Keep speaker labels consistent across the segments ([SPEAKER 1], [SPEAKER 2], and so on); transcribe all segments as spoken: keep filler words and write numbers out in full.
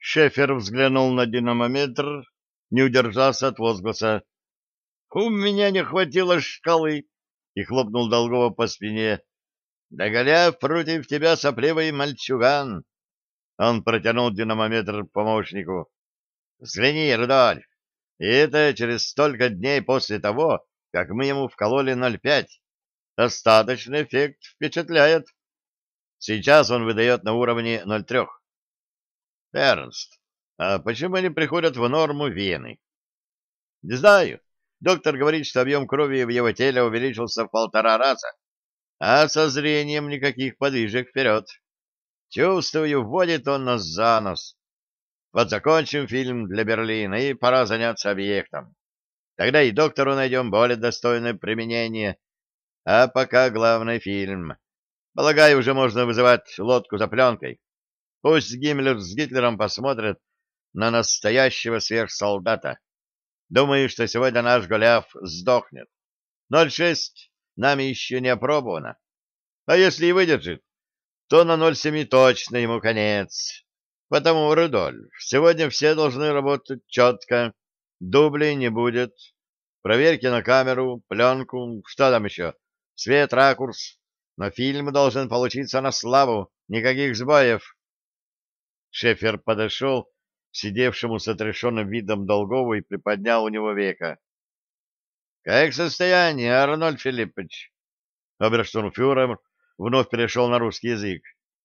[SPEAKER 1] Шефер взглянул на динамометр, не удержался от возгласа. — У меня не хватило шкалы! — и хлопнул Долгова по спине. — Да Голиаф против тебя сопливый мальчуган! Он протянул динамометр помощнику. — Взгляни, Рудольф, и это через столько дней после того, как мы ему вкололи ноль пять. Остаточный эффект впечатляет. Сейчас он выдает на уровне ноль три. Эрнст, а почему не приходят в норму вены? Не знаю. Доктор говорит, что объем крови в его теле увеличился в полтора раза, а со зрением никаких подвижек вперед. Чувствую, вводит он нас за нос. Вот закончим фильм для Берлина, и пора заняться объектом. Тогда и доктору найдем более достойное применение. А пока главный фильм. Полагаю, уже можно вызывать лодку за пленкой. Пусть Гиммлер с Гитлером посмотрят на настоящего сверхсолдата. Думаю, что сегодня наш Голиаф сдохнет. ноль шесть нами еще не опробовано. А если и выдержит, то на ноль семь точно ему конец. Потому, Рудольф, сегодня все должны работать четко. Дублей не будет. Проверки на камеру, пленку, что там еще? Свет, ракурс. Но фильм должен получиться на славу. Никаких сбоев. Шефер подошел к сидевшему с отрешенным видом Долгову и приподнял у него века. — Как состояние, Арнольд Филиппович? Оберштурмфюрер вновь перешел на русский язык.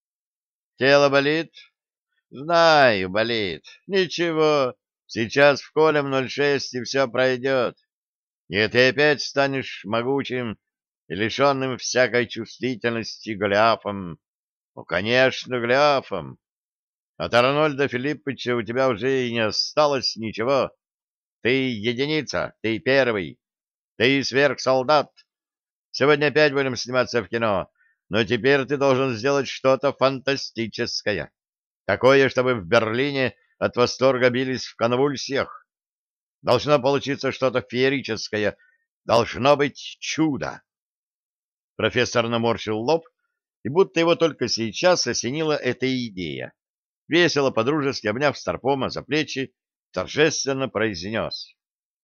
[SPEAKER 1] — Тело болит? — Знаю, болит. Ничего, сейчас вколем ноль шесть, и все пройдет. И ты опять станешь могучим и лишенным всякой чувствительности Голиафом. Ну, конечно, Голиафом. От Арнольда Филипповича у тебя уже и не осталось ничего. Ты единица, ты первый, ты сверхсолдат. Сегодня опять будем сниматься в кино, но теперь ты должен сделать что-то фантастическое. Такое, чтобы в Берлине от восторга бились в конвульсиях. Должно получиться что-то феерическое, должно быть чудо. Профессор наморщил лоб, и будто его только сейчас осенила эта идея. Весело, подружески обняв Старпома за плечи, торжественно произнес.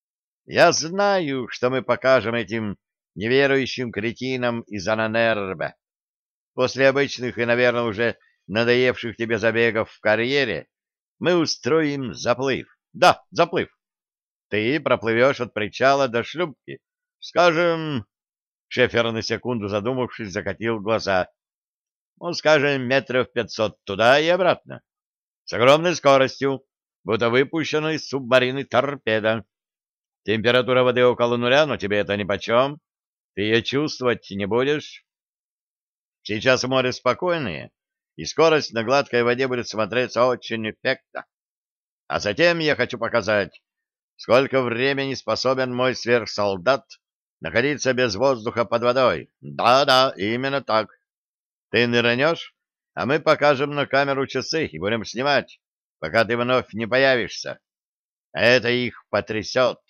[SPEAKER 1] «Я знаю, что мы покажем этим неверующим кретинам из Ананербе. После обычных и, наверное, уже надоевших тебе забегов в карьере мы устроим заплыв. Да, заплыв. Ты проплывешь от причала до шлюпки. Скажем...» Шефер, на секунду задумавшись, закатил глаза. «Ну, скажем, метров пятьсот туда и обратно. С огромной скоростью, будто выпущена из субмарины торпеда. Температура воды около нуля, но тебе это нипочем. Ты ее чувствовать не будешь. Сейчас море спокойное, и скорость на гладкой воде будет смотреться очень эффектно. А затем я хочу показать, сколько времени способен мой сверхсолдат находиться без воздуха под водой. Да-да, именно так. Ты нырнешь, а мы покажем на камеру часы и будем снимать, пока ты вновь не появишься. Это их потрясет.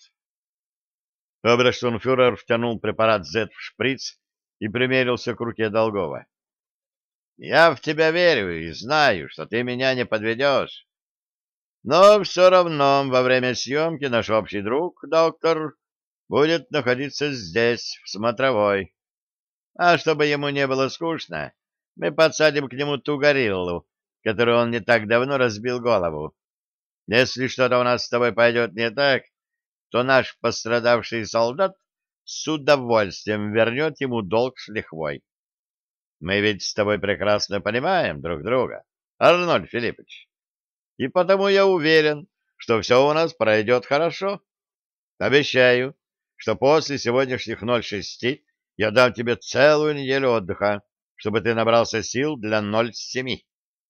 [SPEAKER 1] Оберштурмфюрер втянул препарат Z в шприц и примерился к руке Долгова. «Я в тебя верю и знаю, что ты меня не подведешь. Но все равно во время съемки наш общий друг, доктор, будет находиться здесь, в смотровой. А чтобы ему не было скучно, мы подсадим к нему ту гориллу, которую он не так давно разбил голову. Если что-то у нас с тобой пойдет не так, то наш пострадавший солдат с удовольствием вернет ему долг с лихвой. Мы ведь с тобой прекрасно понимаем друг друга, Арнольд Филиппович. И потому я уверен, что все у нас пройдет хорошо. Обещаю, что после сегодняшних ноль шести я дам тебе целую неделю отдыха, чтобы ты набрался сил для ноль семи.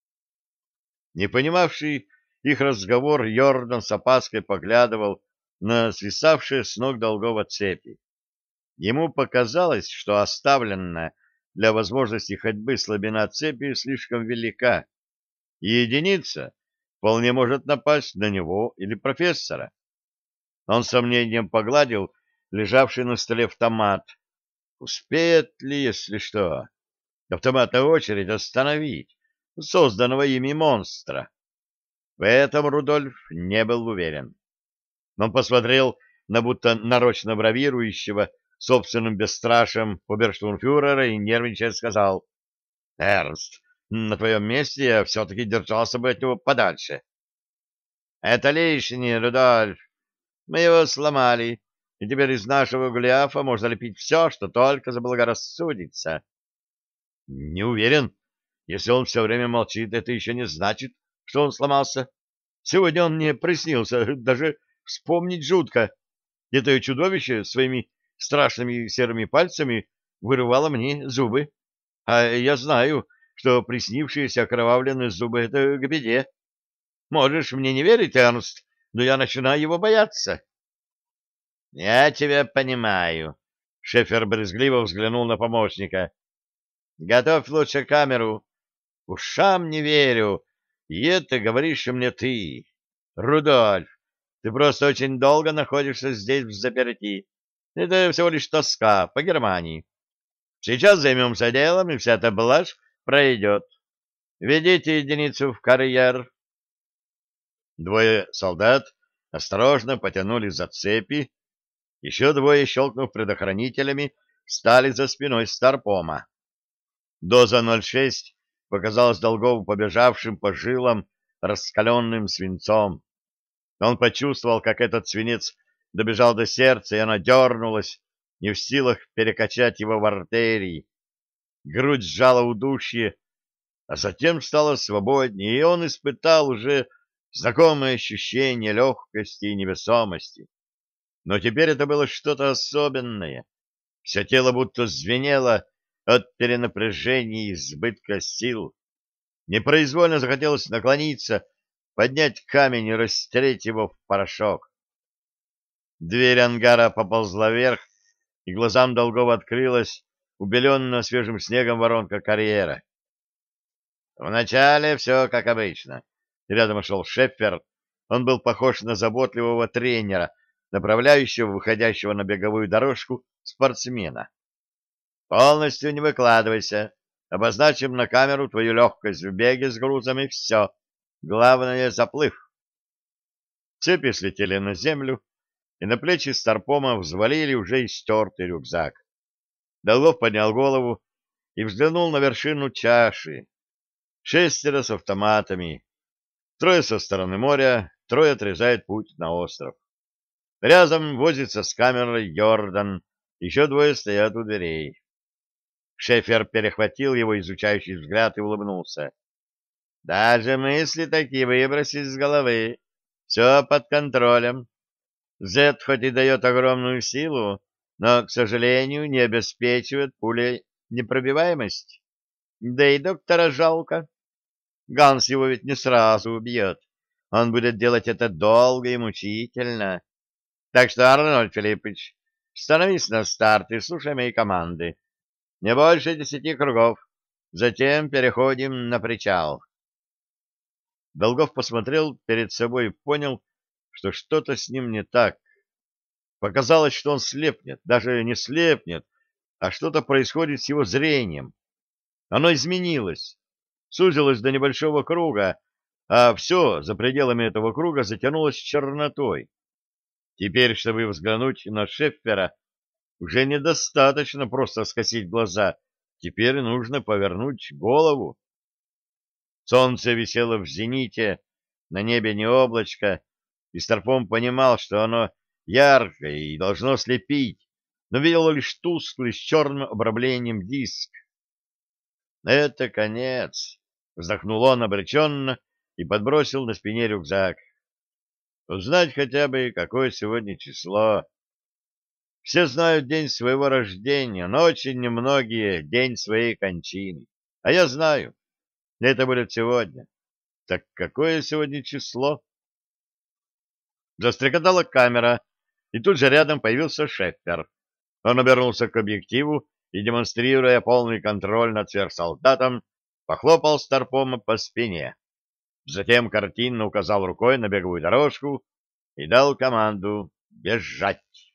[SPEAKER 1] Не понимавший их разговор, Йордан с опаской поглядывал на свисавшие с ног Долгова цепи. Ему показалось, что оставленная для возможности ходьбы слабина цепи слишком велика, и единица вполне может напасть на него или профессора. Он с сомнением погладил лежавший на столе автомат. Успеет ли, если что, автоматная очередь остановить созданного ими монстра? В этом Рудольф не был уверен. Он посмотрел на будто нарочно бравирующего собственным бесстрашием оберштурмфюрера и нервничая сказал: «Эрнст, на твоем месте я все-таки держался бы от него подальше». «Это лишнее, Рудольф. Мы его сломали, и теперь из нашего Голиафа можно лепить все, что только заблагорассудится». «Не уверен. Если он все время молчит, это еще не значит, что он сломался. Сегодня он мне приснился, даже вспомнить жутко. Это чудовище своими страшными серыми пальцами вырывало мне зубы. А я знаю, что приснившиеся окровавленные зубы — это к беде. Можешь мне не верить, Эрнст, но я начинаю его бояться». — Я тебя понимаю. Шефер брезгливо взглянул на помощника. — Готовь лучше камеру. Ушам не верю. И это говоришь мне ты. Рудольф, ты просто очень долго находишься здесь взаперти. Это всего лишь тоска по Германии. Сейчас займемся делом, и вся эта блажь пройдет. Ведите единицу в карьер. Двое солдат осторожно потянули за цепи. Еще двое, щелкнув предохранителями, встали за спиной Старпома. Доза ноль шесть показалась Долгову побежавшим по жилам раскаленным свинцом. Он почувствовал, как этот свинец добежал до сердца, и оно дернулось, не в силах перекачать его в артерии. Грудь сжала удушье, а затем стало свободнее, и он испытал уже знакомое ощущение легкости и невесомости. Но теперь это было что-то особенное. Все тело будто звенело от перенапряжения и избытка сил. Непроизвольно захотелось наклониться, поднять камень и растереть его в порошок. Дверь ангара поползла вверх, и глазам Долгова открылась убеленная свежим снегом воронка карьера. Вначале все как обычно. Рядом шел Шеффер. Он был похож на заботливого тренера, направляющего выходящего на беговую дорожку спортсмена. Полностью не выкладывайся. Обозначим на камеру твою легкость в беге с грузами, все. Главное — заплыв. Цепи слетели на землю, и на плечи Старпома взвалили уже истертый рюкзак. Долгов поднял голову и взглянул на вершину чаши. Шестеро с автоматами. Трое со стороны моря, трое отрезают путь на остров. Рядом возится с камерой Йордан, еще двое стоят у дверей. Шефер перехватил его изучающий взгляд и улыбнулся. Даже мысли такие выбросить с головы. Все под контролем. Зет хоть и дает огромную силу, но, к сожалению, не обеспечивает пулей непробиваемость. Да и доктора жалко. Ганс его ведь не сразу убьет. Он будет делать это долго и мучительно. Так что, Арнольд Филиппович, становись на старт и слушай мои команды. Не больше десяти кругов. Затем переходим на причал. Долгов посмотрел перед собой и понял, что что-то с ним не так. Показалось, что он слепнет. Даже не слепнет, а что-то происходит с его зрением. Оно изменилось, сузилось до небольшого круга, а все за пределами этого круга затянулось чернотой. Теперь, чтобы взглянуть на Шеффера, уже недостаточно просто скосить глаза. Теперь нужно повернуть голову. Солнце висело в зените, на небе не облачко, и Старпом понимал, что оно яркое и должно слепить, но видел лишь тусклый с черным обрамлением диск. «Это конец», — вздохнул он обреченно и подбросил на спине рюкзак. «Узнать хотя бы, какое сегодня число. Все знают день своего рождения, но очень немногие — день своей кончины. А я знаю, это будет сегодня. Так какое сегодня число?» Застрекотала камера, и тут же рядом появился Шеффер. Он обернулся к объективу и, демонстрируя полный контроль над сверхсолдатом, похлопал Старпома по спине. Затем картинно указал рукой на беговую дорожку и дал команду бежать.